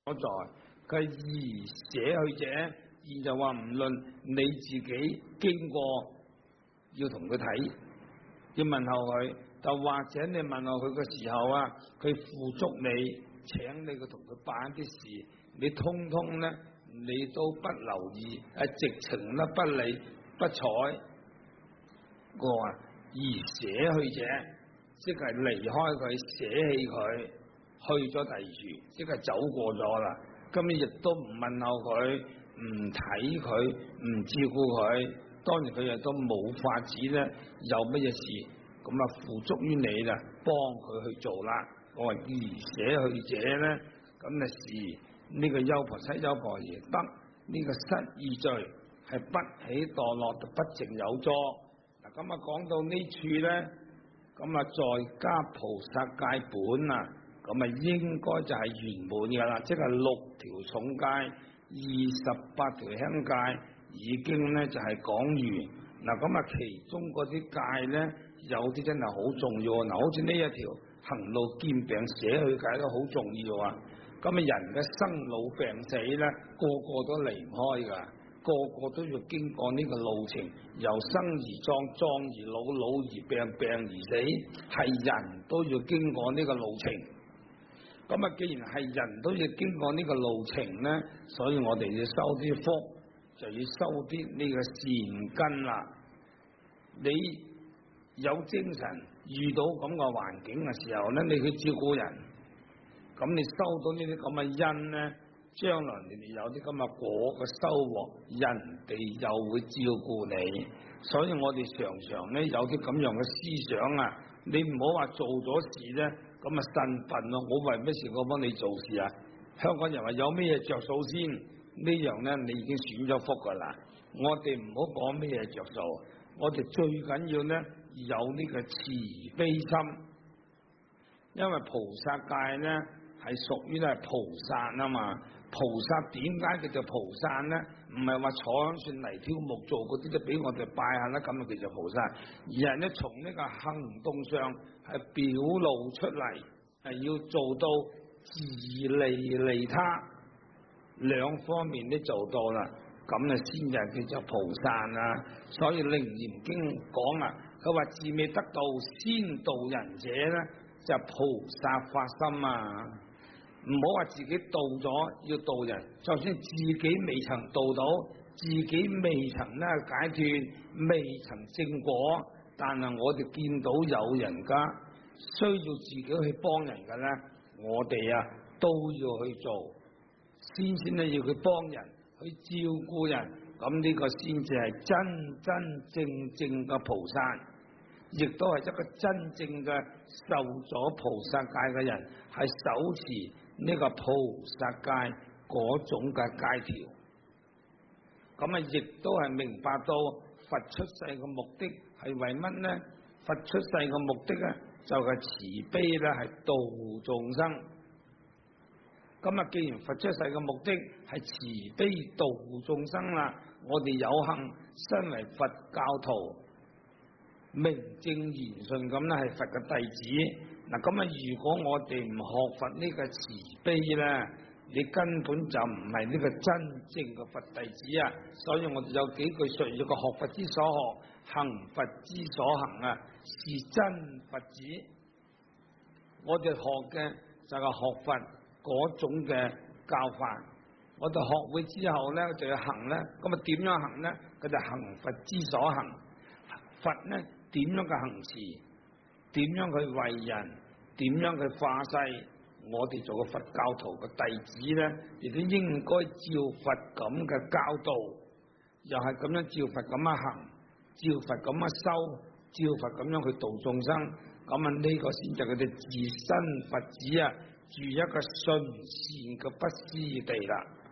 所在，佢係而捨去者，而就話唔論你自己經過，要同佢睇，要問候佢，就或者你問候佢嘅時候啊，佢付足你，請你去同佢辦一啲事，你通通咧你都不留意，直情咧不理不睬，我話而捨去者，即係離開佢，捨棄佢。去咗第二處，即係走過咗啦。咁你亦都唔問候佢，唔睇佢，唔照顧佢。當然佢亦都冇法子咧，有乜嘢事咁啊，付足於你啦，幫佢去做啦。我話而捨去者咧，咁啊是呢個優婆塞優婆夷得呢個失意罪，係不起墮落，不淨有助。嗱咁啊講到呢處咧，咁啊在家菩薩戒本啊。咁啊，應該就係圓滿噶啦，即係6條重戒、28條輕戒已經咧就係講完。嗱，咁啊，其中嗰啲戒咧，有啲真係好重要。嗱，好似呢一條行路見病捨去戒都好重要啊。咁啊，人嘅生老病死咧，個個都離唔開噶，個個都要經過呢個路程，由生而壯，壯而老，老而病，病而死，係人都要經過呢個路程。咁啊，既然係人都要經過呢個路程咧，所以我哋要收啲福，就要收啲呢個善根啦。你有精神，遇到咁嘅環境嘅時候咧，你去照顧人，咁你收到呢啲咁嘅因咧，將來你哋有啲咁嘅果嘅收穫，人哋又會照顧你。所以我哋常常咧有啲咁樣嘅思想啊，你唔好話做咗事咧。咁啊，身份咯！我為咩事我幫你做事啊？香港人話有咩嘢着數先？呢樣咧，你已經選咗福噶啦。我哋唔好講咩嘢着數，我哋最緊要咧有呢個慈悲心，因為菩薩戒咧係屬於咧菩薩啊嘛。菩薩點解叫做菩薩咧？唔係話坐響算泥挑木做嗰啲都俾我哋拜下啦，咁就叫做菩薩。而係咧從呢個行動上係表露出嚟，係要做到自利利他兩方面都做到啦，咁啊先至叫做菩薩啊。所以楞嚴經講啊，佢話自未得道先度人者咧，就係菩薩發心啊。唔好話自己度咗要度人，就算自己未曾度到，自己未曾咧解脫，未曾證果，但係我哋見到有人家需要自己去幫人嘅咧，我哋啊都要去做，先咧要去幫人，去照顧人，咁呢個先至係真真正正嘅菩薩。亦都係一個真正嘅受咗菩薩戒嘅人，係手持呢個菩薩戒嗰種嘅戒條。咁啊，亦都係明白到佛出世嘅目的係為乜呢？佛出世嘅目的咧，就係慈悲咧，係度眾生。咁啊，既然佛出世嘅目的係慈悲度眾生啦，我哋有幸身為佛教徒。名正言順咁咧，係佛嘅弟子。嗱，咁啊，如果我哋唔學佛呢個慈悲咧，你根本就唔係呢個真正嘅佛弟子啊。所以我哋有幾句說話，個學佛之所學，行佛之所行啊，是真佛子。我哋學嘅就係學佛嗰種嘅教法。我哋學會之後咧，就要行咧。咁啊，點樣行咧？佢就行佛之所行。佛咧點樣嘅行持，點樣去為人，點樣去化世，我哋做個佛教徒嘅弟子咧，亦都應該照佛咁嘅教導，又係咁樣照佛咁樣行，照佛咁樣修，照佛咁樣去度眾生。咁啊，呢個先就佢哋自身佛子啊，住一個純善嘅不思地啦。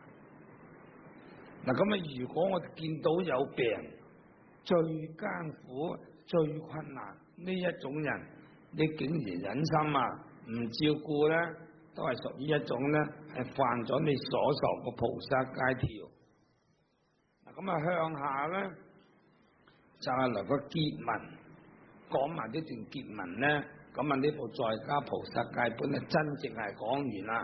嗱，咁啊，如果我哋見到有病，最艱苦、最困難呢一種人，你竟然忍心啊，唔照顧咧，都係屬於一種咧，係犯咗你所受嘅菩薩戒條。嗱，咁啊向下咧，就係嚟個結文，講埋呢段結文咧，咁啊呢部在家菩薩戒本咧，真正係講完啦。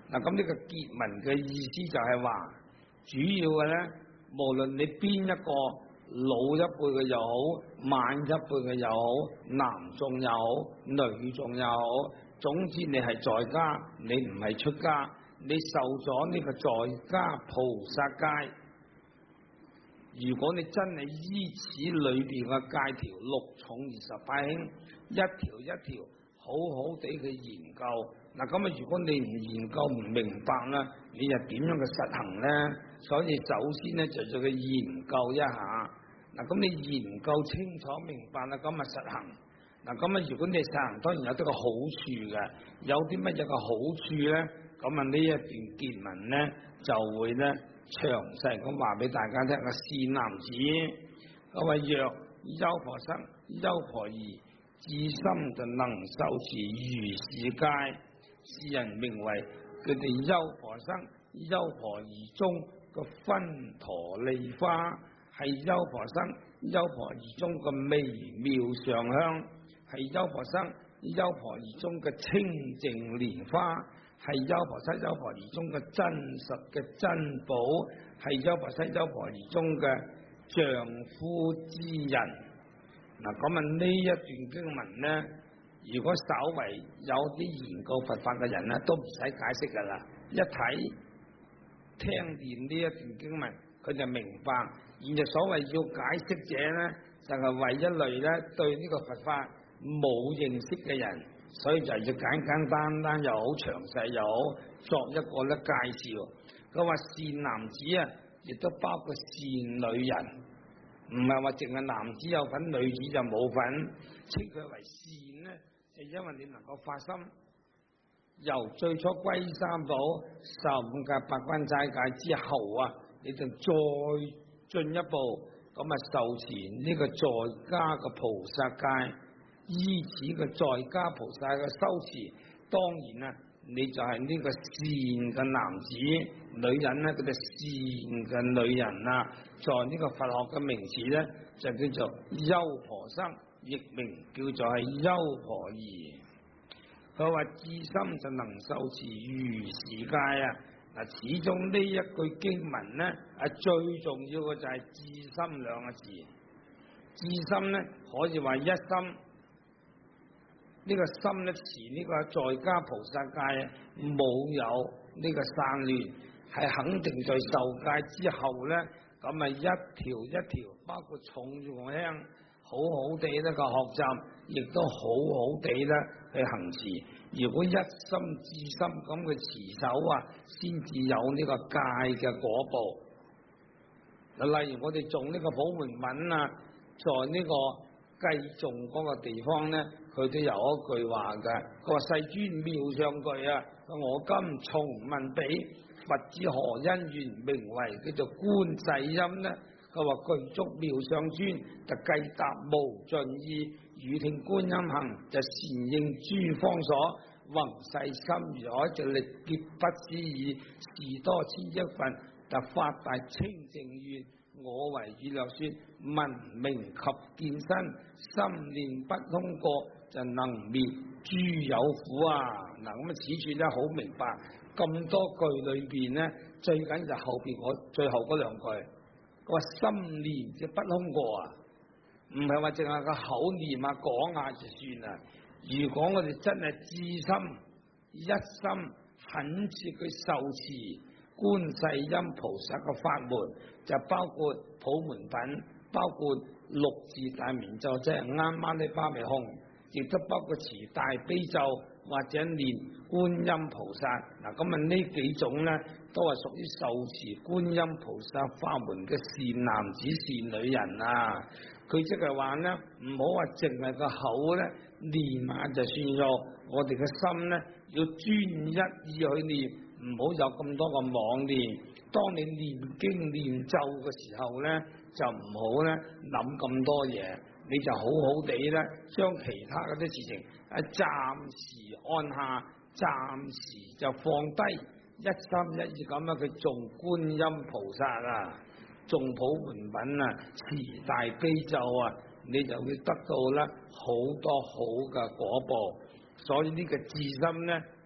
嗱，咁呢個結文嘅意思就係話，主要嘅咧，無論你邊一個老一輩嘅又好，晚一輩嘅又好，男眾又好，女眾又好，總之你係在家，你唔係出家，你受咗呢個在家菩薩戒。如果你真係依此裏邊嘅戒條六重28輕，一條一條好好地去研究，嗱咁啊，如果你唔研究唔明白啦，你又點樣嘅實行咧？所以首先咧就要去研究一下，嗱咁你研究清楚明白啦，咁啊實行，嗱咁啊如果你實行當然有啲個好處嘅，有啲乜嘢嘅好處咧？咁啊呢一段結文咧就會咧詳細咁話俾大家聽。個善男子，佢話若優婆塞、優婆夷，至心就能受持如是戒，是人名為佢哋優婆塞、優婆夷中個分陀利花，係優婆塞、優婆夷中個微妙上香，係優婆塞、優婆夷中嘅清淨蓮花，係優婆塞、優婆夷中嘅真實嘅珍寶，係優婆塞、優婆夷中嘅丈夫之人。嗱，咁啊呢一段經文咧，如果稍為有啲研究佛法嘅人咧，都唔使解釋噶啦，一睇聽完呢一段經文，佢就明白。然後所謂要解釋者咧，就係為一類咧對呢個佛法冇認識嘅人，所以就要簡簡單單又好，詳細又好，作一個咧介紹。佢話善男子啊，亦都包括善女人。唔係話淨係男子有份，女子就冇份。稱佢為善呢，就因為你能夠發心，由最初歸三寶、15戒、八關齋戒之後啊，你就再進一步咁啊受持呢個在家嘅菩薩戒，依此嘅在家菩薩嘅修持，當然啊，你就係呢個善嘅男子。女人咧，佢哋善嘅女人啊，在呢個佛學嘅名詞咧，就叫做優婆塞，亦名叫做係優婆夷。佢話至心就能受持如是戒啊！嗱，始終呢一句經文咧，最重要嘅就係至心兩個字。至心咧可以話一心，呢個心咧持呢個在家菩薩戒冇有呢個散亂。係肯定在受戒之後咧，咁啊一條一條，包括重用輕，好好地呢個學習，亦都好好地咧去行持。如果一心至心咁嘅持守啊，先至有呢個戒嘅果報。例如我哋種呢個普門品啊，在呢個計種嗰個地方咧，佢都有一句話嘅，佢話世尊妙相具啊，我今重問彼。佛之何因緣名為叫做觀世音呢？佢話具足妙相尊，就計達無盡意，語聽觀音行，就善應諸方所，宏誓心如海，就力竭不思議，事多千億分，就發大清淨願。我為語略說，聞名及見身，心念不空過，就能滅諸有苦啊！嗱，咁啊，此處咧好明白。咁多句裏邊咧，最緊就後邊最後嗰兩句，佢話心念就不空過啊，唔係話淨係個口念啊講下就算啦。如果我哋真係至心一心懇切去受持觀世音菩薩嘅法門，就包括普門品，包括六字大明咒，即係啱啱呢巴微空，亦都包括持大悲咒。或者念觀音菩薩，嗱咁啊呢幾種咧都係屬於受持觀音菩薩法門嘅善男子善女人啊。佢即係話咧，唔好話淨係個口咧念下就算咗，我哋嘅心咧要專一意去念，唔好有咁多個妄念。當你念經念咒嘅時候咧，就唔好咧諗咁多嘢，你就好好地咧將其他嗰啲事情暫時按下，暫時就放低，一心一意咁樣去誦觀音菩薩啊，誦普門品啊，持大悲咒啊，你就會得到咧好多好嘅果報。所以呢個至心咧，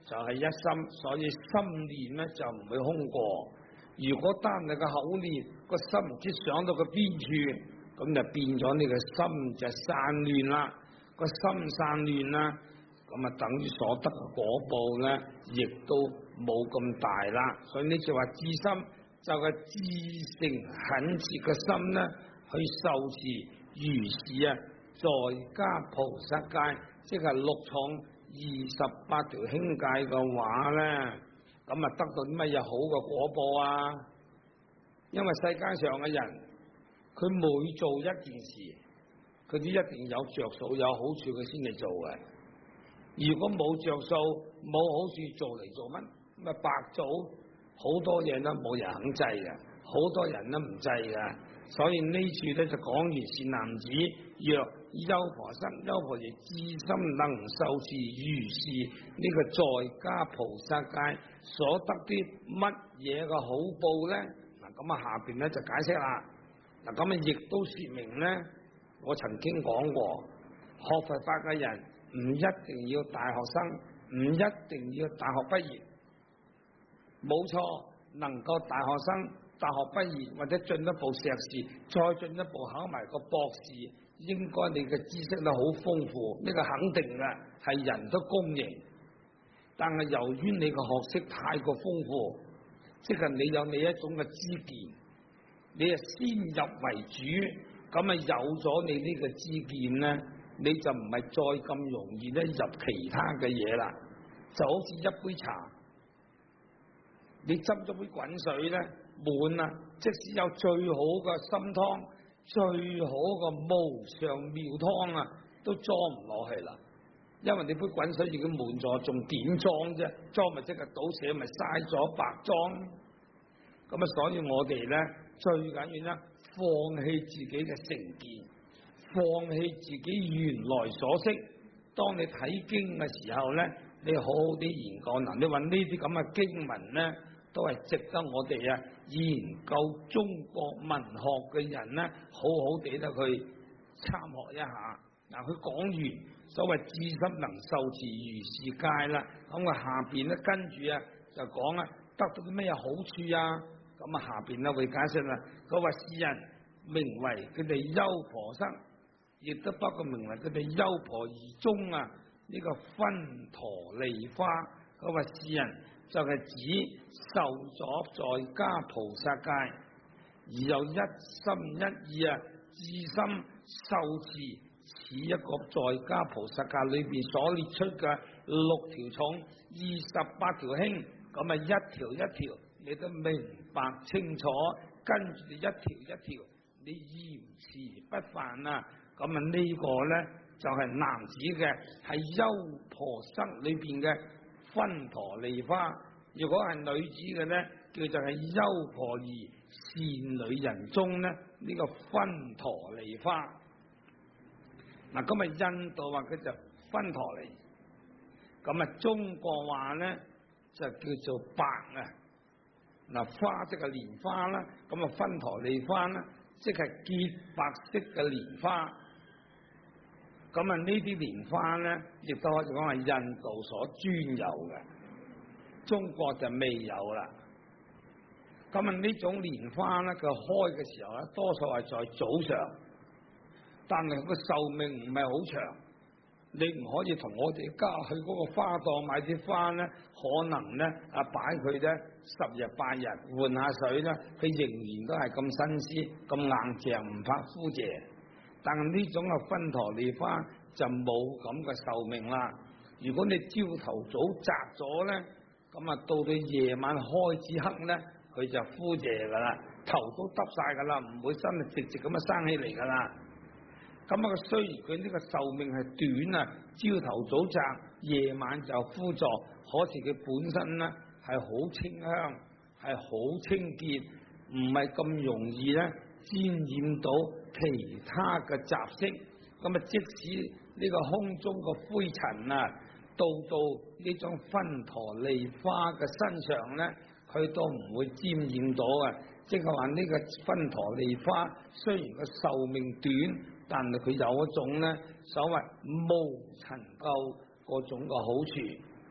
就係一心，所以心念咧就唔會空過。如果單你個口念，個心唔知上到個邊處，咁就變咗你個心就散亂啦。個心散亂啦，咁啊等於所得嘅果報咧，亦都冇咁大啦。所以呢句話，至心就係至誠懇切嘅心咧，去受持如是啊，在家菩薩戒，即係六重28條輕戒嘅話咧，咁啊得到啲乜嘢好嘅果報啊？因為世間上嘅人，佢每做一件事，佢都一定有着數有好處，佢先嚟做嘅。如果冇着數冇好處，做嚟做乜？咁啊白做，好多嘢都冇人肯制嘅，好多人都唔制嘅。所以呢處咧就講完善男子，若優婆塞，優婆夷至心能受持如是呢個在家菩薩戒所得啲乜嘢嘅好報咧？嗱咁啊下邊咧就解釋啦。嗱咁啊亦都說明咧，我曾經講過，學佛法嘅人唔一定要大學生，唔一定要大學畢業，冇錯，能夠大學生。大學畢業或者進一步碩士，再進一步考埋個博士，應該你嘅知識都好豐富，呢個肯定嘅，係人都公認。但係由於你嘅學識太過豐富，即係你有你一種嘅知見，你係先入為主，咁啊有咗你呢個知見咧，你就唔係再咁容易咧入其他嘅嘢啦。就好似一杯茶，你斟咗杯滾水咧。滿啊！即使有最好嘅參湯、最好嘅無上妙湯啊，都裝唔落去啦。因為你杯滾水已經滿咗，仲點裝啫？裝咪即係倒瀉，咪嘥咗白裝。咁啊，所以我哋咧最緊要咧，放棄自己嘅成見，放棄自己原來所識。當你睇經嘅時候咧，你好好啲研究。嗱，你話呢啲咁嘅經文咧，都係值得我哋啊研究中國文學嘅人咧，好好地咧去參學一下。嗱，佢講完所謂至心能受持如是戒啦，咁啊下邊咧跟住啊就講啊得到啲咩好處啊？咁啊下邊咧會解釋啦。佢話是人名為佢哋優婆塞，亦都包括名為佢哋優婆夷中啊呢個分陀利花。佢話是人就係指受咗在家菩薩戒，而有一心一意啊，至心受持此一個在家菩薩戒裏邊所列出嘅6條重、28條輕，咁啊一條一條你都明白清楚，跟住一條一條你嚴持不犯啊！咁啊呢個咧就係男子嘅，係優婆塞裏邊嘅分陀利花。如果係女子嘅咧，叫做係優婆夷善女人中咧呢個分陀利花。嗱，咁啊印度話佢就分陀利，咁啊中國話咧就叫做白啊。嗱，花即係蓮花啦，咁啊分陀利花啦，即係潔白色嘅蓮花。咁啊呢啲蓮花咧，亦都可以講係印度所專有嘅。中國就未有啦。咁啊呢種蓮花咧，佢開嘅時候咧，多數係在早上，但係佢個壽命唔係好長。你唔可以同我哋家去嗰個花檔買啲花咧，可能咧擺佢咧10日8日換下水咧，佢仍然都係咁新鮮、咁硬淨，唔怕枯謝。但係呢種嘅分陀利花就冇咁嘅壽命啦。如果你朝頭早摘咗咧，咁啊，到到夜晚開始黑咧，佢就枯謝噶啦，頭都耷晒噶啦，唔會真係直直咁樣生起嚟噶啦。咁啊，雖然佢呢個壽命係短啊，朝頭早摘，夜晚就枯坐，可是佢本身咧係好清香，係好清潔，唔係咁容易咧沾染到其他嘅雜色。咁啊，即使呢個空中個灰塵啊，到呢種分陀利花嘅身上咧，佢都唔會沾染到啊！即係話呢個分陀利花雖然個壽命短，但係佢有一種咧所謂無塵垢嗰種嘅好處。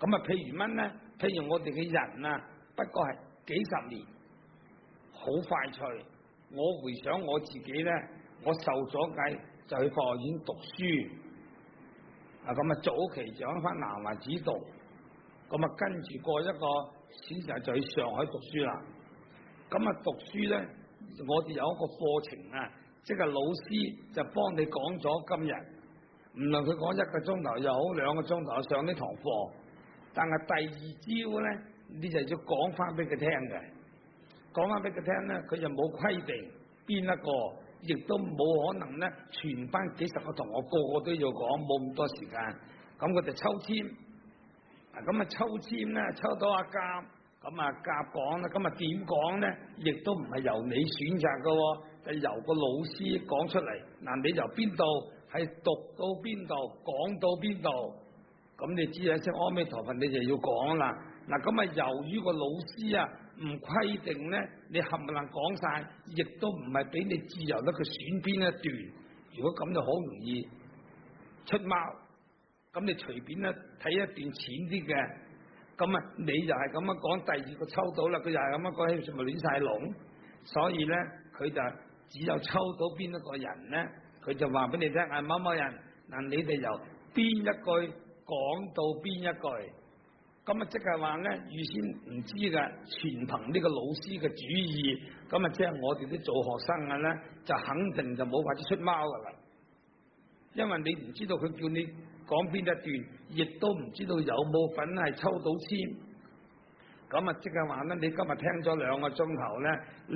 咁啊，譬如乜咧？譬如我哋嘅人啊，不過係幾十年，好快脆。我回想我自己咧，我受咗戒就去佛學院讀書，啊咁啊早期就喺翻南華寺讀，咁啊跟住過一個時辰就去上海讀書啦。咁啊讀書咧，我哋有一個課程啊，即係老師就幫你講咗今日，唔論佢講1個鐘頭又好2個鐘頭上呢堂課，但係第二朝咧，你就要講翻俾佢聽嘅，講翻俾佢聽咧，佢就冇規定邊一個，亦都冇可能咧全班幾十個同學個個都要講，冇咁多時間，咁佢就抽籤，咁啊抽籤咧抽到阿甲。咁啊，甲講啦，咁啊點講咧？亦都唔係由你選擇嘅，就由個老師講出嚟。嗱，你由邊度係讀到邊度，講到邊度，咁你知啊？識阿彌陀佛，你就要講啦。嗱，咁啊，由於個老師啊唔規定咧，你冚唪唥講晒，亦都唔係俾你自由得佢選邊一段。如果咁就好容易出貓。咁你隨便咧睇一段淺啲嘅。咁啊，你又係咁樣講，第二個抽到啦，佢又係咁樣講，起咪亂晒龍。所以咧，佢就只有抽到邊一個人咧，佢就話俾你聽，某某人，嗱，你哋由邊一句講到邊一句，咁啊即係話咧預先唔知嘅，全憑呢個老師嘅主意，咁啊即係我哋啲做學生嘅咧，就肯定就冇法子出貓噶啦，因為你唔知道佢叫你講邊一段，亦都唔知道有冇份係抽到籤，咁啊即係話咧，你今日聽咗2個鐘頭咧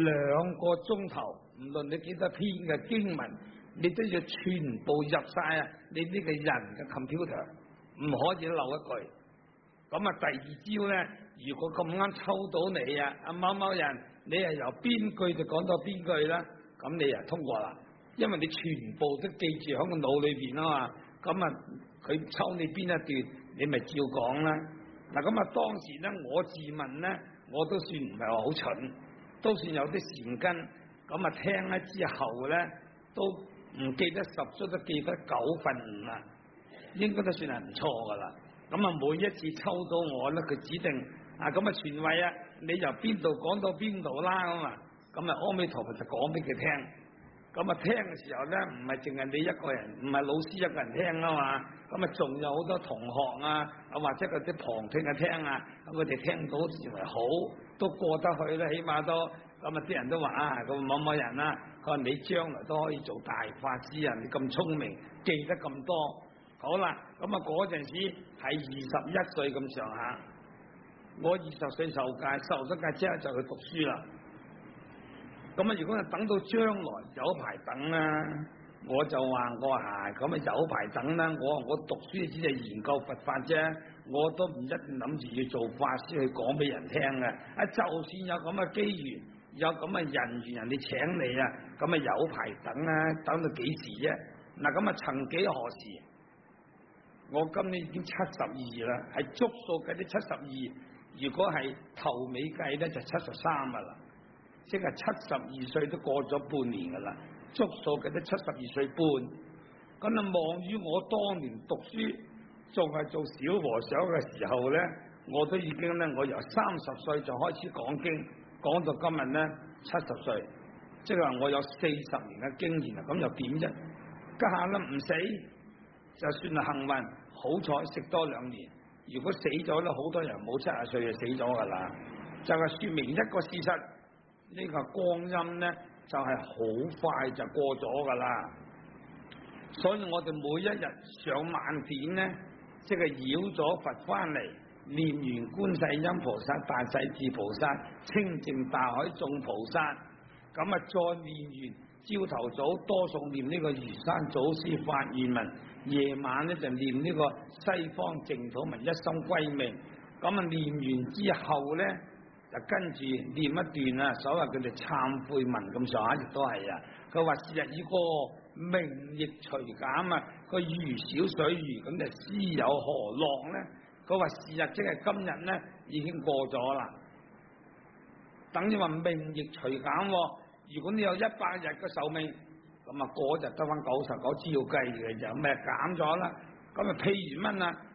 ，2個鐘頭，唔論你幾多篇嘅經文，你都要全部入晒啊！你呢個人嘅 computer 唔可以漏一句。咁啊，第二朝咧，如果咁啱抽到你啊，阿某某人，你係由邊句就講到邊句啦，咁你啊通過啦，因為你全部都記住喺個腦裏邊啊嘛，咁啊。佢抽你邊一段，你咪照講啦。嗱，咁啊，當時咧，我自問咧，我都算唔係話好蠢，都算有啲善根。咁啊，聽咗之後咧，都唔記得10足，都記得9分5啦，應該都算係唔錯噶啦。咁啊，每一次抽到我咧，佢指定啊，咁啊，全位啊，你由邊度講到邊度啦咁啊，咁啊，阿彌陀佛就講俾佢聽。咁啊，聽嘅時候咧，唔係淨係你一個人，唔係老師一個人聽啊嘛，咁啊，仲有好多同學啊，或者嗰啲旁聽嘅聽啊，咁佢哋聽到認為好，都過得去啦，起碼都咁啊，啲人都話啊，咁某某人啊，佢話你將來都可以做大法師啊，你咁聰明，記得咁多，好啦，咁啊嗰陣時係21歲咁上下，我20歲受戒，受咗戒之後就去讀書啦。咁啊！如果係等到將來有排等啦，我就話我係咁啊，有排等啦。我讀書只係研究佛法啫，我都唔一定諗住要做法師去講俾人聽嘅。啊，就算有咁嘅機緣，有咁嘅人緣，人哋請你啊，咁啊有排等啦，等到幾時啫？嗱，咁啊，曾幾何時？我今年已經72啦，係足數計啲72，如果係頭尾計咧就73噶啦。即係72歲都過咗半年噶啦，足數嘅都72歲半。咁啊，望於我當年讀書仲係做小和尚嘅時候咧，我都已經咧，我由30歲就開始講經，講到今日咧70歲，即係話我有40年嘅經驗啦。咁又點啫？家下咧唔死，就算係幸運，好彩食多2年。如果死咗咧，好多人冇70歲就死咗噶啦，就係說明一個事實。呢個光陰咧就係好快就過咗噶啦，所以我哋每一日上晚點咧，即係繞咗佛翻嚟，念完觀世音菩薩、大勢至菩薩、清淨大海眾菩薩，咁啊再念完朝頭早多數念呢個如山祖師發願文，夜晚咧就念呢個西方淨土文一心歸命，咁啊念完之後咧。跟住念一段啊，所謂佢哋懺悔文咁上下，亦都係啊。佢話：是日已過，名亦隨減啊。佢如小水魚，咁就斯有何樂咧？佢話：是日即係今日咧，已經過咗啦。等於話名亦隨減。如果你有100日嘅壽命，咁啊嗰日得翻99，照計嘅就咩減咗啦。咁啊，譬如乜啊？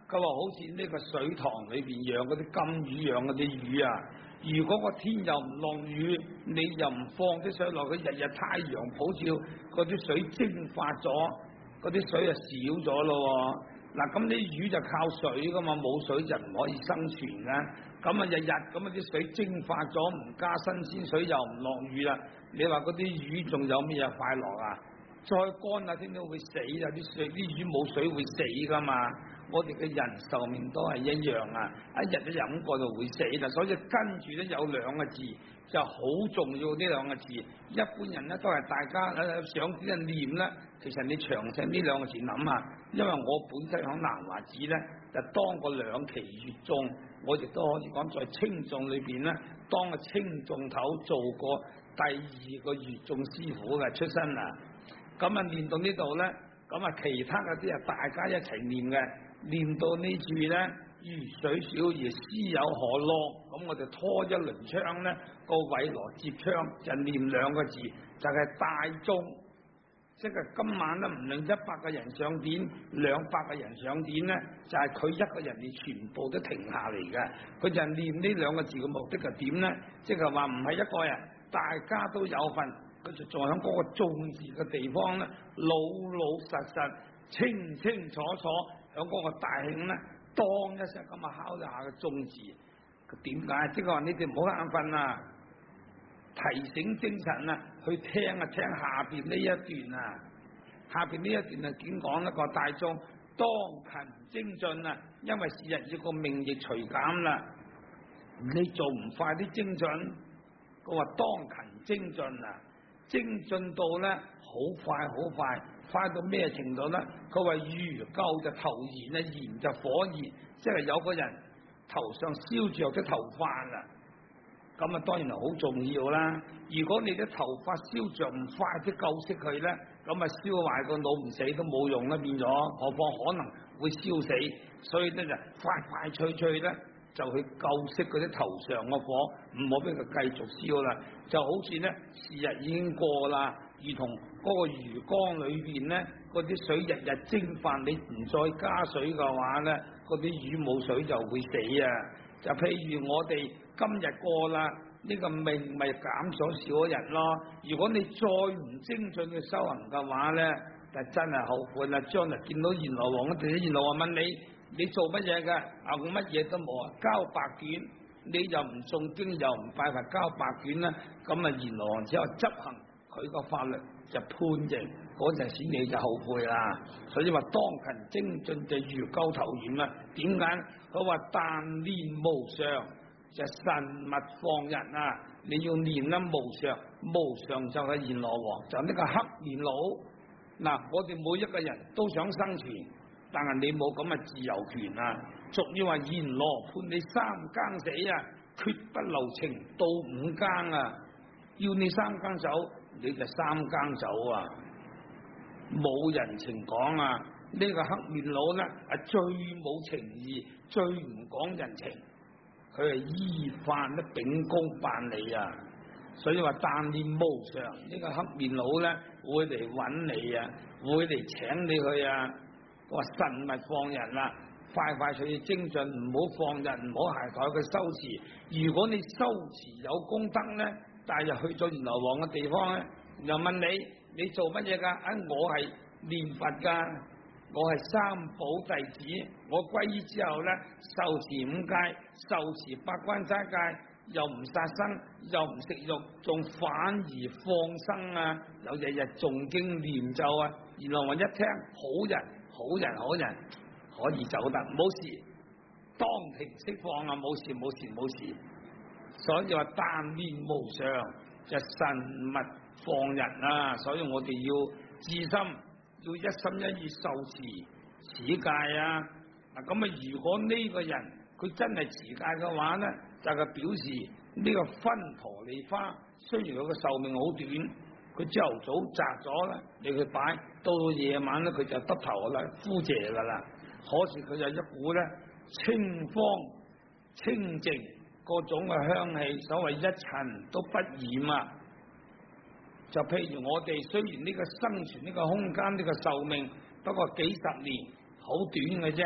佢話好似呢個水塘裏邊養嗰啲金魚養嗰啲魚啊，如果個天又唔落雨，你又唔放啲水落去，日日太陽普照，嗰啲水蒸發咗，嗰啲水就少咗咯。嗱，咁啲魚就靠水噶嘛，冇水就唔可以生存嘅。咁啊，日日咁啊啲水蒸發咗，唔加新鮮水又唔落雨啦。你話嗰啲魚仲有咩嘢快樂啊？再乾啊，天都會死啊！啲魚冇水會死噶嘛。我哋嘅人壽命都係一樣啊！一日都飲過就會死啦。所以跟住咧有兩個字就好重要，呢兩個字一般人咧都係大家想啲人念啦。其實你詳細呢兩個字諗下，因為我本身喺南華寺咧就當過兩期粵眾，我亦都可以講在清眾裏邊咧當個清眾頭做過第二個粵眾師傅嘅出身啊！咁啊練到呢度咧，咁啊其他嗰啲啊大家一齊念嘅，念到呢處咧魚水小兒師有何樂，咁我哋拖一輪槍咧個韋羅接槍就念兩個字，就係大眾。即係今晚咧，唔論100個人上殿，200個人上殿咧，就係佢一個人，你全部都停下嚟嘅。佢就念呢兩個字嘅目的係點咧？即係話唔係一個人，大家都有份。佢就仲喺嗰個眾字嘅地方咧，老老實實、清清楚楚，喺嗰個大慶咧，當一聲咁啊敲一下個眾字。點解？即係話你哋唔好眼瞓啊！提醒精神啊，去聽下邊呢一段啊，下邊呢一段啊，點講一個大眾當勤精進啊，因為是日要個命亦隨減啦，你做唔快啲精進，佢話當勤精進啊，精進到咧好快好快，快到咩程度咧？佢話如舊就頭燃啊，燃就火熱，即係有個人頭上燒着啲頭髮啦。咁啊，當然係好重要啦！如果你啲頭髮燒着唔快啲救熄佢咧，咁啊燒壞個腦唔死都冇用啦，變咗，何況可能會燒死，所以咧就快脆咧就去救熄嗰啲頭上嘅火，唔好俾佢繼續燒啦。就好似咧時日已經過啦，如同嗰個魚缸裏邊咧，嗰啲水日日蒸發，你唔再加水嘅話咧，嗰啲魚冇水就會死啊！就譬如我哋今日過啦，呢個命咪減咗少一日咯。如果你再唔精進嘅修行嘅話咧，就真係後悔啦。將來見到閻羅王，我哋閻羅王問你做乜嘢㗎？啊，我乜嘢都冇啊，交白卷。你又唔誦經又唔拜佛，交白卷啦。咁啊，閻羅王之後執行佢個法律就判刑，嗰陣時你就後悔啦。所以話當勤精進就如鳩頭燃啦。點解？佢話但練無常就神物放人啊！你要練得無常，無常就係閻羅王，就呢個黑面佬。嗱，我哋每一個人都想生存，但係你冇咁嘅自由權啊！俗語話閻羅判你3更死啊，決不留情到5更啊！要你3更走，你就3更走啊！冇人情講啊！呢個黑面佬咧係最冇情義，最唔講人情，佢係依法咧秉公辦理啊！所以話但練無常，呢個黑面佬咧會嚟揾你啊，會嚟請你去啊！話神咪放人啦，快脆精進，唔好放人，唔好懈怠佢修持。如果你修持有功德咧，但係去咗閻羅王嘅地方咧，又問你做乜嘢噶？我係念佛噶。我係三寶弟子，我皈依之後咧，受持5戒，受持8關齋戒，又唔殺生，又唔食肉，仲反而放生啊！有日日誦經念咒啊！閻羅王一聽，好人，可以走得，冇事，當庭釋放啊！冇事。所以話但練無常，就神物放人啊！所以我哋要自心。要一心一意受持此戒啊！嗱咁啊，如果呢個人佢真係持戒嘅話咧，就係表示呢個分陀利花，雖然佢個壽命好短，佢朝頭早摘咗啦，你去擺，到夜晚咧佢就耷頭啦，枯謝噶啦。可是佢有一股咧清芳清淨嗰種嘅香氣，所謂一塵都不染啊！就譬如我哋雖然呢個生存呢個空間呢個壽命不過幾十年，好短嘅啫，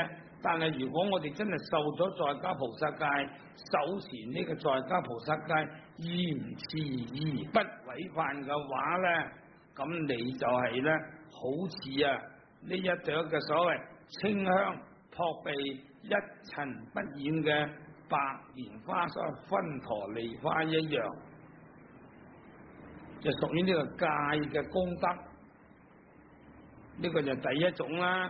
但係如果我哋真係受咗在家菩薩戒，手持呢個在家菩薩戒，嚴持而不違犯嘅話咧，咁你就係咧，好似啊呢一朵嘅所謂清香撲鼻、一塵不染嘅白蓮花所謂芬陀利花一樣，就屬於呢個戒嘅功德。呢個就第一種啦。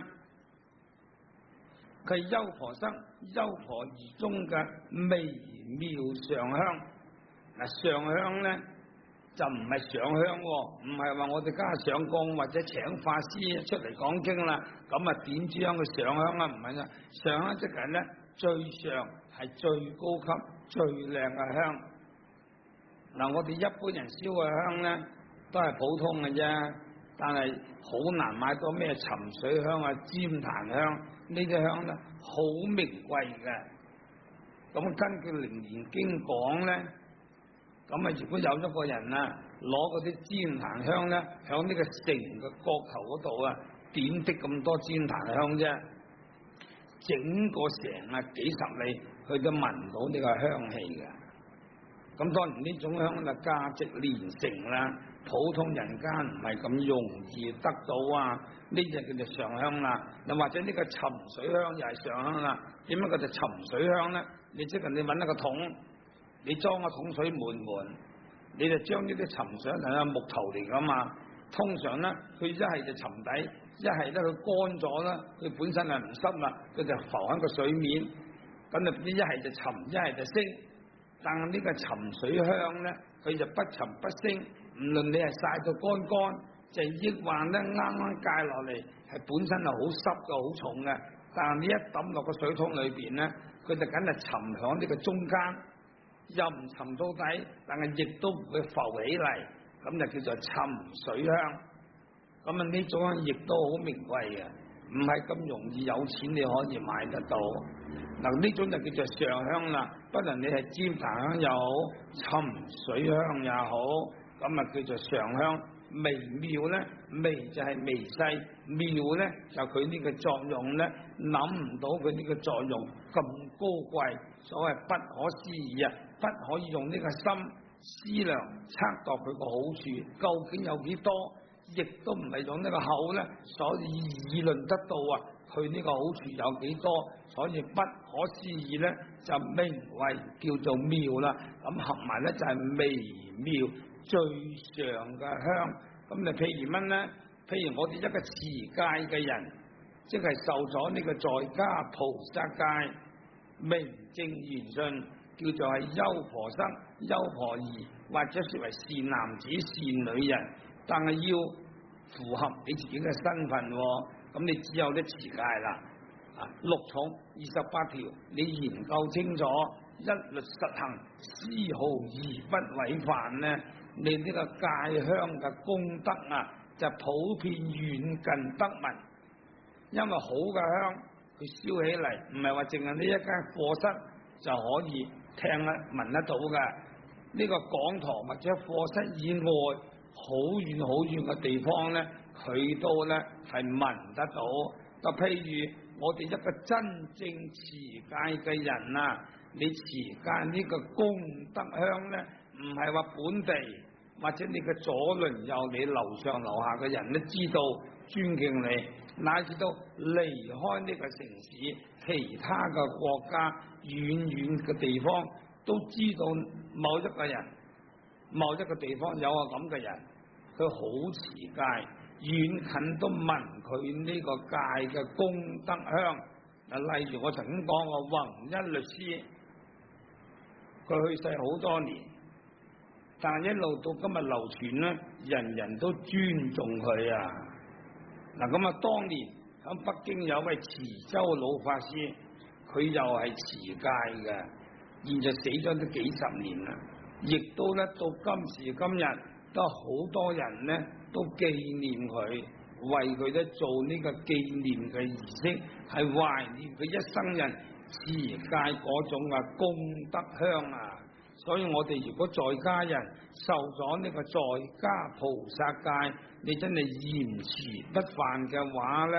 佢係優婆塞、優婆夷中嘅微妙上香。嗱，上香咧就唔係上香，唔係話我哋家下上供或者請法師出嚟講經啦，咁啊點知香佢上香啊？唔係啊，上香即係咧最上係最高級、最靚嘅香。嗱，我哋一般人燒嘅香咧都係普通嘅啫，但係好難買到咩沉水香啊、尖檀香呢啲香咧，好名貴嘅。咁根據《楞嚴經》講咧，咁啊如果有一個人啊攞嗰啲尖檀香咧，響呢個城嘅角頭嗰度啊點滴咁多尖檀香啫，整個城啊幾十里佢都聞到呢個香氣嘅。咁當然呢種香就價值連城啦，普通人間唔係咁容易得到啊，呢隻叫做上香啦。又或者呢個沉水香又係上香啦。點解佢就沉水香咧？你即係你揾一個桶，你裝個桶水滿，你就將呢啲沉水係木頭嚟噶嘛。通常咧，佢一係就沉底，一係咧佢乾咗啦，佢本身係唔濕啦，佢就浮喺個水面，咁就一係就沉，一係就升。但係呢個沉水香咧，佢就不沉不升，唔論你係曬到乾乾，就抑或咧啱啱戒落嚟，係本身係好濕嘅、好重嘅。但係你一抌落個水桶裏邊咧，佢就梗係沉響呢個中間，又唔沉到底，但係亦都唔會浮起嚟，咁就叫做沉水香。咁啊呢種香亦都好名貴嘅，唔係咁容易有錢你可以買得到。嗱，呢種就叫做上香啦，不論你係尖檀香又好，沉水香也好，咁啊叫做上香。微妙咧，微就係微細，妙咧就佢呢個作用咧，諗唔到佢呢個作用咁高貴，所謂不可思議啊，不可以用呢個心思量測度佢個好處究竟有幾多，亦都唔係用呢個口咧，所以議論得到啊，佢呢個好處有幾多，所以不可思議咧就名為叫做妙啦。咁合埋咧就係微妙最上嘅香。咁你譬如乜咧？譬如我哋一個持戒嘅人，即係受咗呢個在家菩薩戒，名正言順叫做係優婆塞、優婆夷，或者說為善男子、善女人，但係要符合你自己嘅身份，咁你只有啲持戒啦。6重28條，你研究清楚，一律實行，絲毫而不違犯咧。你呢個戒香嘅功德啊，就普遍遠近得聞。因為好嘅香，佢燒起嚟唔係話淨係呢一間課室就可以聽得聞得到嘅。呢個講堂或者課室以外，好遠好遠嘅地方咧，佢都咧係聞得到。就譬如我哋一個真正持戒嘅人啊，你持戒呢個功德香咧，唔係話本地或者你嘅左鄰右里、樓上樓下嘅人都知道尊敬你，乃至到離開呢個城市，其他嘅國家遠遠嘅地方都知道某一個人、某一個地方有個咁嘅人，佢好持戒，遠近都聞佢呢個戒嘅功德香。嗱，例如我曾經講過弘一律師，佢去世好多年，但係一路到今日流傳咧，人人都尊重佢啊！嗱，咁啊，當年喺北京有位慈州老法師，佢又係持戒嘅，現在死咗都幾十年啦，亦都咧到今時今日都好多人咧都紀念佢，為佢咧做呢個紀念嘅儀式，係懷念佢一生人持戒嗰種嘅功德香啊！所以我哋如果在家人受咗呢個在家菩薩戒，你真係嚴持不犯嘅話咧，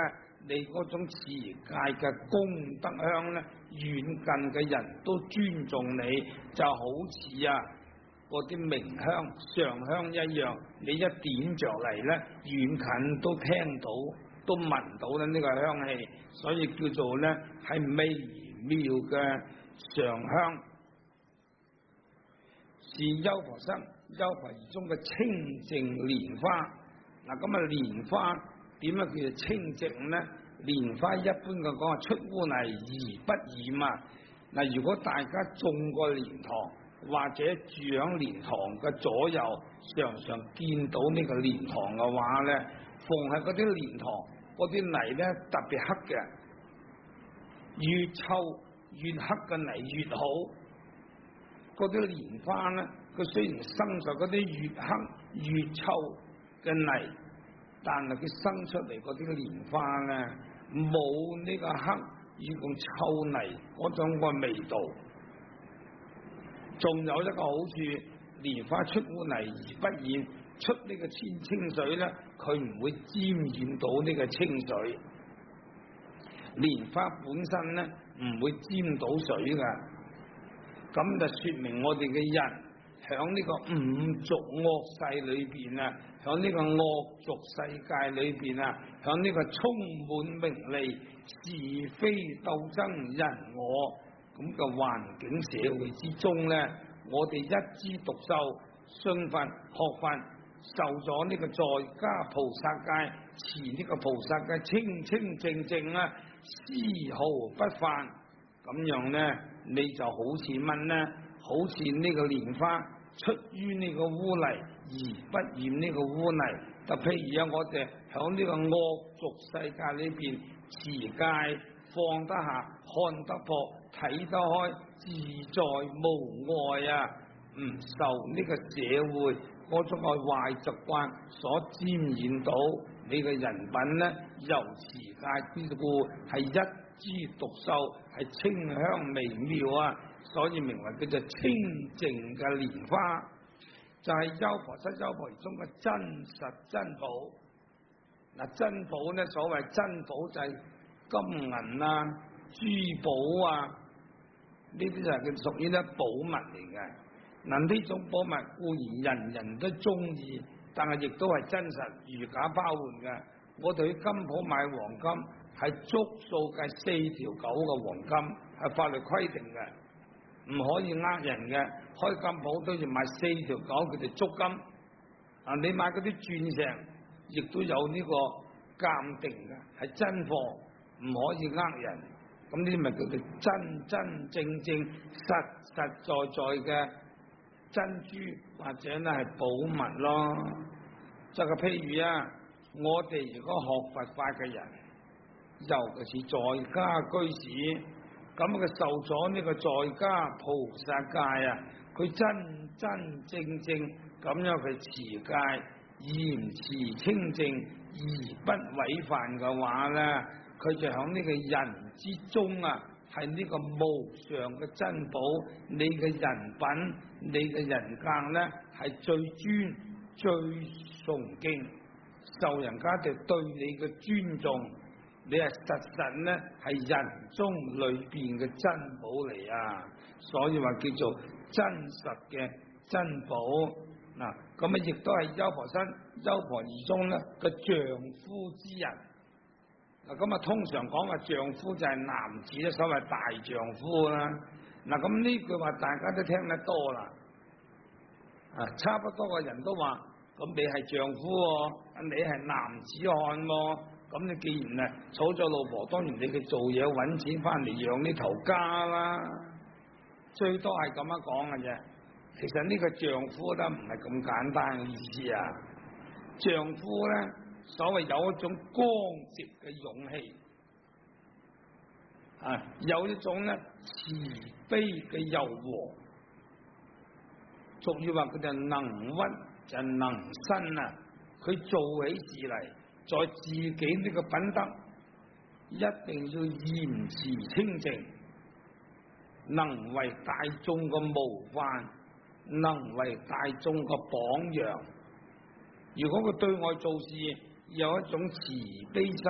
你嗰種持戒嘅功德香咧，遠近嘅人都尊重你，就好似嗰啲明香、上香一樣，你一點着嚟咧，遠近都聽到、都聞到咧呢個香氣，所以叫做咧係微妙嘅上香，是優婆塞、優婆夷中嘅清淨蓮花。嗱，咁蓮花點樣叫做清淨咧？蓮花一般嘅講係出污泥而不染啊！嗱，如果大家種過蓮塘或者住響蓮塘嘅左右，常常見到呢個蓮塘嘅話咧，逢係嗰啲蓮塘嗰啲泥咧特別黑嘅，越臭越黑嘅泥越好。嗰啲蓮花咧，佢雖然生在嗰啲越黑越臭嘅泥，但係佢生出嚟嗰啲蓮花咧，冇呢個黑與共臭泥嗰種嘅味道。仲有一個好處，蓮花出污泥而不染，出呢個清水咧，佢唔會沾染到呢個清水。蓮花本身咧唔會沾到水噶。咁就說明我哋嘅人響呢個五濁惡世裏邊啊，響呢個惡俗世界裏邊啊，響呢個充滿名利、是非鬥爭、人我咁嘅環境社會之中咧，我哋一枝獨秀，信佛學佛，受咗呢個在家菩薩戒，持呢個菩薩戒清清淨淨啊，絲毫不犯，咁樣咧，你就好似乜咧？好似呢個蓮花出於呢個污泥而不染呢個污泥。就譬如我哋響呢個惡俗世界裏邊持戒，放得下，看得破，睇得開，自在無礙啊！唔受呢個社會嗰種嘅壞習慣所沾染到，你嘅人品咧，由持戒之故係一枝獨秀，係清香微妙啊！所以名為叫做清淨嘅蓮花，就係優婆塞、優婆夷中嘅真實珍寶。嗱，珍寶咧，所謂珍寶就係金銀啊、珠寶啊，呢啲就係佢屬於咧寶物嚟嘅。嗱，呢種寶物固然人人都中意，但係亦都係真實，如假包換嘅。我哋去金鋪買黃金，係足數計4條9嘅黃金，係法律規定嘅。唔可以呃人嘅，開金鋪都要買4條9，佢哋足金。你買嗰啲鑽石，亦都有呢個鑑定嘅，係真貨，唔可以呃人。咁呢啲咪叫做真真正正、實實在在嘅珍珠，或者咧係寶物咯。就係譬如我哋如果學佛法嘅人，尤其是在家居士。咁佢受咗呢個在家菩薩戒啊，佢真真正正咁樣去持戒，嚴持清淨而不違犯嘅話咧，佢就喺呢個人之中啊，係呢個無上嘅珍寶。你嘅人品、你嘅人格咧，係最尊、最崇敬，受人家哋對你嘅尊重。你係實咧係人中裏邊嘅珍寶嚟啊，所以話叫做真實嘅珍寶。嗱，咁亦都係優婆塞、優婆夷中咧嘅丈夫之人。嗱，咁通常講嘅丈夫就係男子咧，所謂大丈夫啦。嗱，咁呢句話大家都聽得多啦。差不多嘅人都話，咁你係丈夫，你係男子漢喎。咁你既然娶咗老婆，當然你去做嘢揾錢翻嚟養呢頭家啦，最多係咁樣講嘅啫。其實呢個丈夫咧唔係咁簡單嘅意思啊。丈夫咧，所謂有一種剛直嘅勇氣，有一種咧慈悲嘅柔和，俗語話佢就能屈就能伸啊。佢做起事嚟，在自己呢個品德一定要嚴持清淨，能為大眾嘅模範，能為大眾嘅榜樣。如果佢對外做事有一種慈悲心，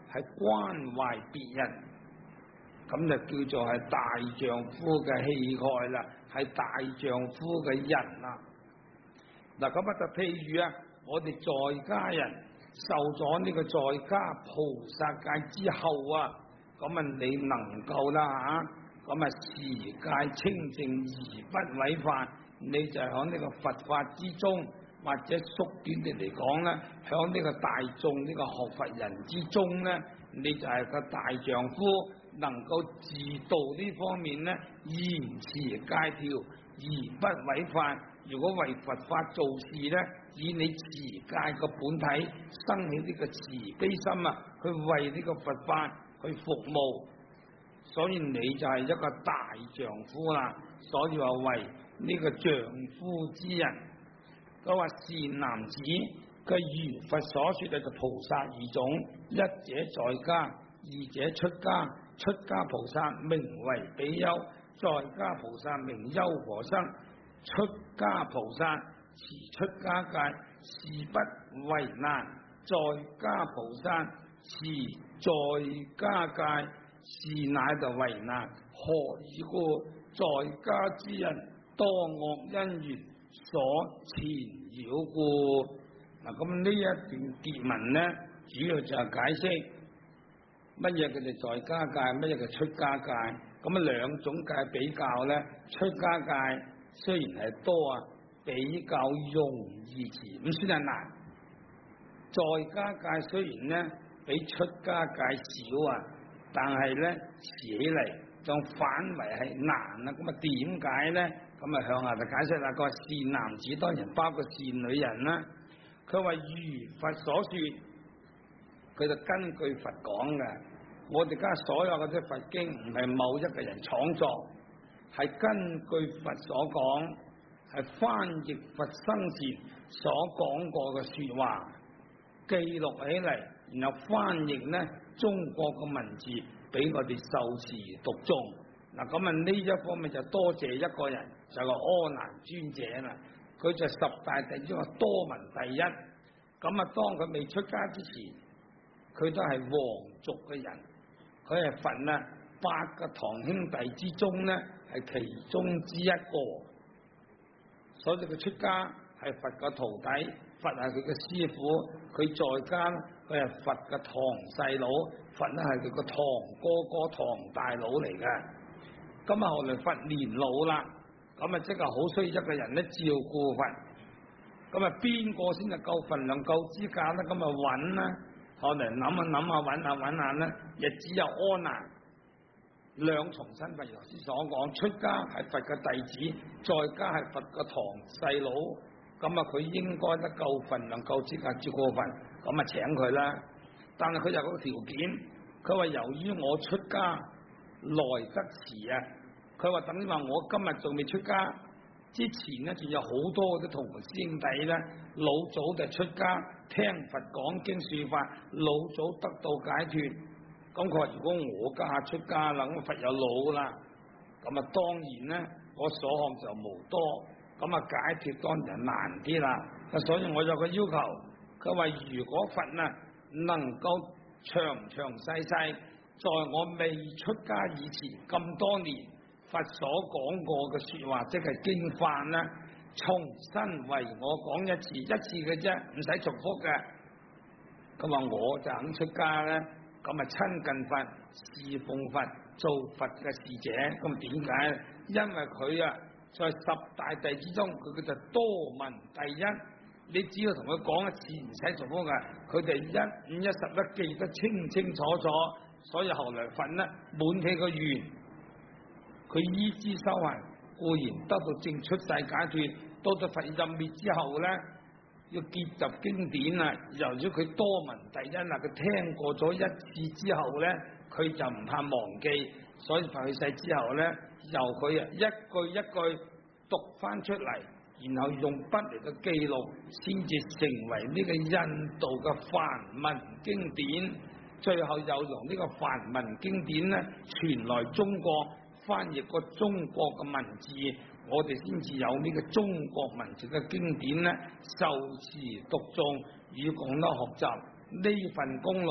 係關懷別人，咁就叫做係大丈夫嘅氣概啦，係大丈夫嘅人啦。嗱，咁就譬如啊，我哋在家人受咗呢個在家菩薩戒之後啊，咁你能夠啦嚇，咁持戒清淨而不違法，你就喺呢個佛法之中，或者縮短啲嚟講咧，喺呢個大眾呢個學佛人之中咧，你就係個大丈夫，能夠自度呢方面咧，嚴持戒條而不違法。如果為佛法做事咧，以你持戒個本體生起呢個慈悲心啊，去為呢個佛法去服務，所以你就係一個大丈夫啦。所以話為呢個丈夫之人，佢話善男子佢如佛所說嘅菩薩二種，一者在家，二者出家。出家菩薩名為比丘，在家菩薩名優婆塞。出家菩薩持出家戒，是不為難；在家菩薩持在家戒，是乃就為難。何以故？在家之人多惡因緣所纏擾故。嗱，咁呢一段結文呢，主要就係解釋乜嘢佢哋在家戒，乜嘢佢出家戒。咁兩種戒比較呢，出家戒雖然係多啊，比較容易持，唔算係難。在家戒雖然呢比出家戒少啊，但係呢持起嚟就反為係難啦。咁點解呢？咁向下就解釋啦。個善男子當然包括善女人啦。佢話如佛所說，佢就根據佛講嘅。我哋而家所有嗰啲佛經唔係某一個人創作，係根據佛所講，係翻譯佛生前所講過嘅說話，記錄起嚟，然後翻譯呢中國嘅文字俾我哋受持讀誦。嗱，咁呢一方面就多謝一個人，就係個阿難尊者啦。佢就十大弟子中多聞第一。咁當佢未出家之前，佢都係皇族嘅人，佢係佛啊8個堂兄弟之中呢，係其中之一個。所以佢出家係佛嘅徒弟，佛係佢嘅師傅。佢在家佢係佛嘅堂細佬，佛咧係佢個堂哥哥、堂大佬嚟嘅。咁後來佛年老啦，咁即係好需要一個人咧照顧佛。咁邊個先係夠份量夠資格咧？咁揾啦，後來諗下揾下咧，亦只有阿難兩重身份。如頭先所講，出家係佛嘅弟子，在家係佛嘅堂細佬。咁佢應該得夠份量夠資格照顧佛，咁請佢啦。但係佢有個條件，佢話由於我出家來得遲啊，佢話等於話我今日仲未出家之前呢，仲有好多啲同師兄弟咧，老早就出家聽佛講經說法，老早得到解脫。咁佢話如果我家下出家啦，咁佛又老啦，咁當然呢，我所學就無多，咁解脫當然難啲啦。所以我有個要求，佢話如果佛能夠詳細在我未出家以前咁多年，佛所講過嘅說話，即係經範啦，重新為我講一次嘅啫，唔使重複嘅。佢話我就肯出家咧，咁親近佛、侍奉佛、做佛嘅使者。咁點解？因為佢在10大弟子中，佢就多聞第一。你只要同佢講一次，唔使重複嘅，佢哋1、5、11記得清楚。所以後來佛呢滿起個願，佢依之修行，固然得到正出世解脫。到咗佛任滅之後呢，要結集經典啊。由於佢多聞第一啦，佢聽過咗一次之後呢，佢就唔怕忘記。所以佛去世之後呢，由佢一句一句讀翻出嚟，然後用筆嚟嘅記錄，先至成為呢個印度嘅梵文經典。最後又用呢個梵文經典呢傳來中國，翻譯過中國嘅文字，我哋先至有呢個中國文字嘅經典呢受持讀誦與共同學習。呢份功勞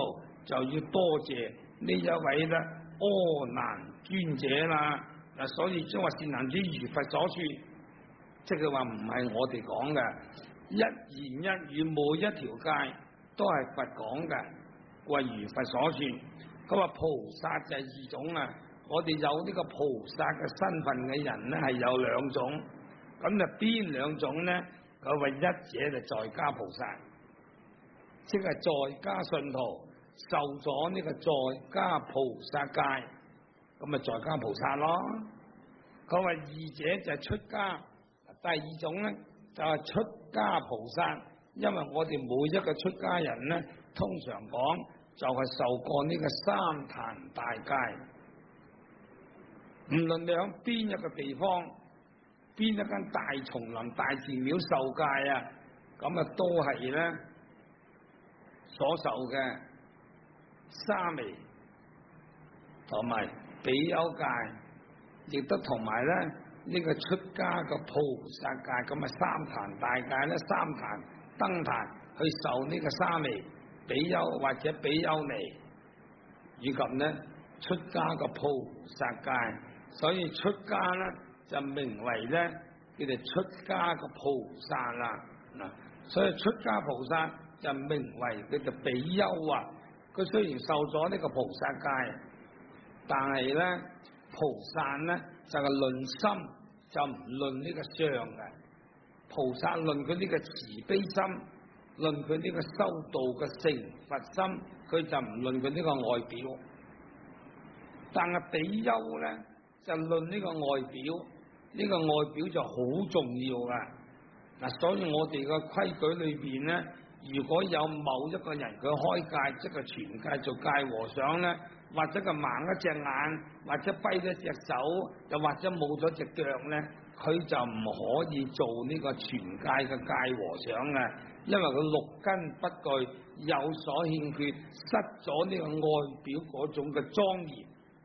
就要多謝呢一位咧阿難尊者啦。嗱，所以即係話善男子如佛所說，即係話唔係我哋講嘅，一言一語每一條戒都係佛講嘅，為如佛所說。佢話菩薩就係二種啊，我哋有呢個菩薩嘅身份嘅人咧係有兩種，咁就邊兩種咧？佢話一者就在家菩薩，即係在家信徒受咗呢個在家菩薩戒，咁咪在家菩薩咯。佢話二者就係出家，第二種咧就係出家菩薩，因為我哋每一個出家人咧，通常講就係受過呢個三壇大戒，唔論你響邊一個地方，邊一間大叢林、大寺廟受戒啊，咁啊都係咧所受嘅沙彌同埋比丘戒，亦都同埋咧呢個出家嘅菩薩戒，咁啊三壇大戒咧，三壇登壇去受呢個沙彌、比丘或者比丘尼，以及呢出家嘅菩薩戒，所以出家咧就名為咧叫做出家嘅菩薩啦。嗱，所以出家菩薩就名為叫做比丘啊。佢雖然受咗呢個菩薩戒，但係咧菩薩咧就係論心，就唔論呢個相嘅。菩薩論佢呢個慈悲心，論佢呢個修道嘅成佛心，佢就唔論佢呢個外表。但係比丘咧就論呢個外表，呢個外表就好重要噶。嗱，所以我哋嘅規矩裏邊咧，如果有某一個人佢開戒，即係全戒做戒和尚咧，或者佢盲一隻眼，或者跛咗隻手，又或者冇咗隻腳咧，佢就唔可以做呢個全戒嘅戒和尚嘅，因為佢六根不具，有所欠缺，失咗呢個外表嗰種嘅莊嚴。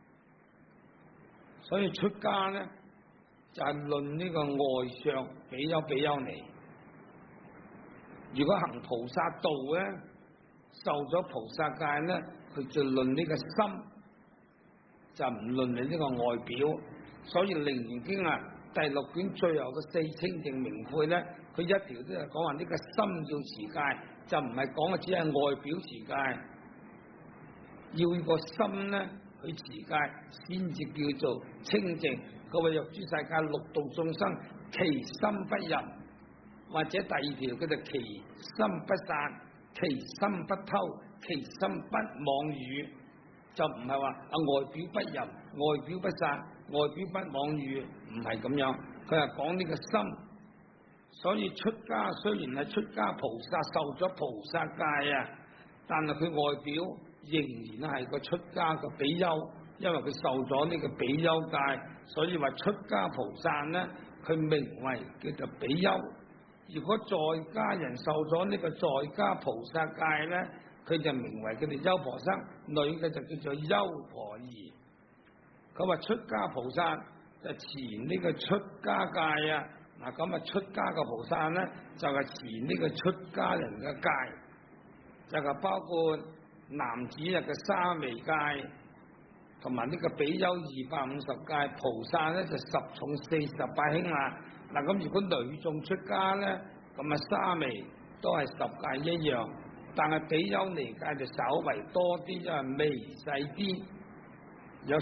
所以出家咧就係論呢個外相，比丘比丘尼。如果行菩薩道咧，受咗菩薩戒咧，佢就論呢個心，就唔論你呢個外表。所以《楞嚴經》啊第6卷最後嘅4清淨明誨咧，佢一條都係講話呢個心要持戒，就唔係講嘅只係外表持戒，要個心咧去持戒先至叫做清淨。佢話若諸世界六道眾生，其心不淫，或者第二條叫做其心不散，其心不偷，其心不妄語，就唔係話外表不淫、外表不散、外表不妄語，唔係咁樣。佢係講呢個心。所以出家雖然係出家菩薩，受咗菩薩戒啊，但係佢外表仍然係個出家嘅比丘，因為佢受咗呢個比丘戒，所以話出家菩薩呢，佢名為叫做比丘。如果在家人受咗呢個在家菩薩戒咧，佢就名為佢哋優婆塞，女嘅就叫做優婆夷。佢話出家菩薩就持呢個出家戒啊，嗱咁啊出家嘅菩薩咧就係持呢個出家人嘅戒，就係包括男子日嘅沙彌戒，同埋呢個比丘250戒，菩薩咧就10重48輕啦。嗱咁如果女眾出家咧，咁啊沙彌都係10戒一樣，但係比丘尼戒就稍為多啲，因為微細啲，有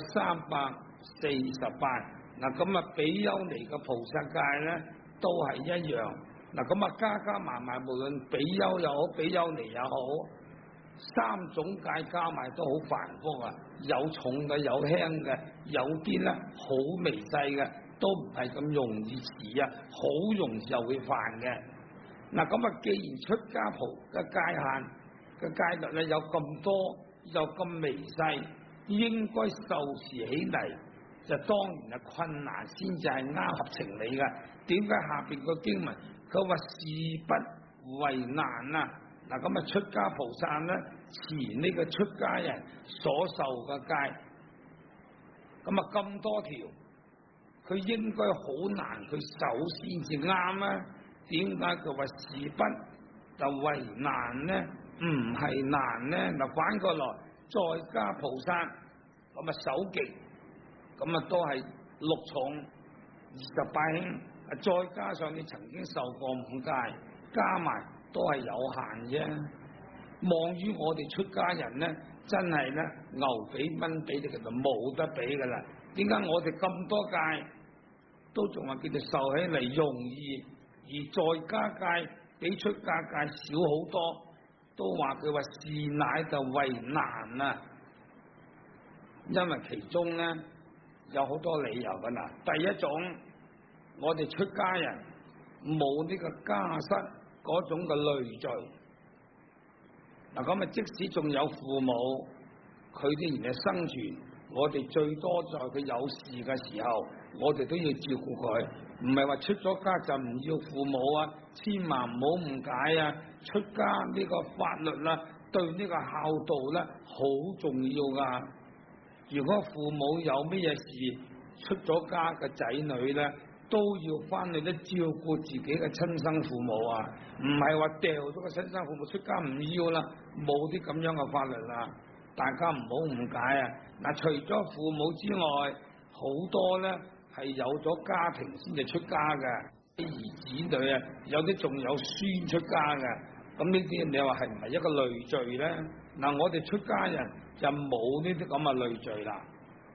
348。嗱咁啊比丘尼嘅菩薩戒咧都係一樣。嗱咁啊加加埋埋，無論比丘又好，比丘尼又好，3種戒加埋都好繁複啊，有重嘅，有輕嘅，有啲咧好微細嘅，都唔係咁容易持啊，好容易就會犯嘅。嗱咁啊，既然出家菩嘅戒限嘅戒律咧有咁多，又咁微細，應該受持起嚟就當然係困難，先至係啱合情理嘅。點解下邊個經文佢話事不為難啊？嗱咁啊，出家菩薩咧持呢個出家人所受嘅戒，咁啊咁多條，佢應該好難佢守先至啱啊？點解佢話事不就為難呢？唔係難呢？嗱反過來， 再加菩薩，咁啊首極，咁啊都係6重28輕，再加上你曾經受過5戒，加埋都係有限啫。望於我哋出家人呢，真係咧牛比蚊比，你其實冇得比噶啦。點解我哋咁多戒都仲話叫做受起嚟容易，而在家戒比出家戒少好多，都話佢話是乃就為難啊！因為其中咧有好多理由噶啦。第一種，我哋出家人冇呢個家室嗰種嘅累贅。嗱咁啊，即使仲有父母，佢哋仍然生存，我哋最多在佢有事嘅時候，我哋都要照顧佢，唔係話出咗家就唔要父母啊！千萬唔好誤解啊！出家呢個法律啦，對呢個孝道咧好重要噶。如果父母有咩嘢事，出咗家嘅仔女咧，都要翻去咧照顧自己嘅親生父母啊！唔係話掉咗個親生父母出家唔要啦，冇啲咁樣嘅法律啦。大家唔好誤解啊！嗱，除咗父母之外，好多咧係有咗家庭先至出家嘅，啲兒子女啊，有啲仲有孫出家嘅。咁呢啲你話係唔係一個累贅咧？嗱，我哋出家人就冇呢啲咁嘅累贅啦。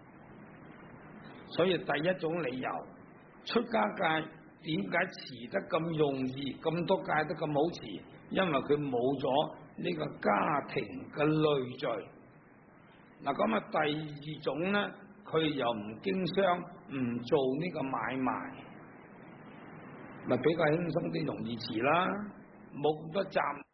所以第一種理由，出家戒點解持得咁容易，咁多戒得咁好持？因為佢冇咗呢個家庭嘅累贅。嗱，咁啊，第二種咧，佢又唔經商，唔做呢個買賣，咪比較輕鬆啲，容易持啦，冇咁多雜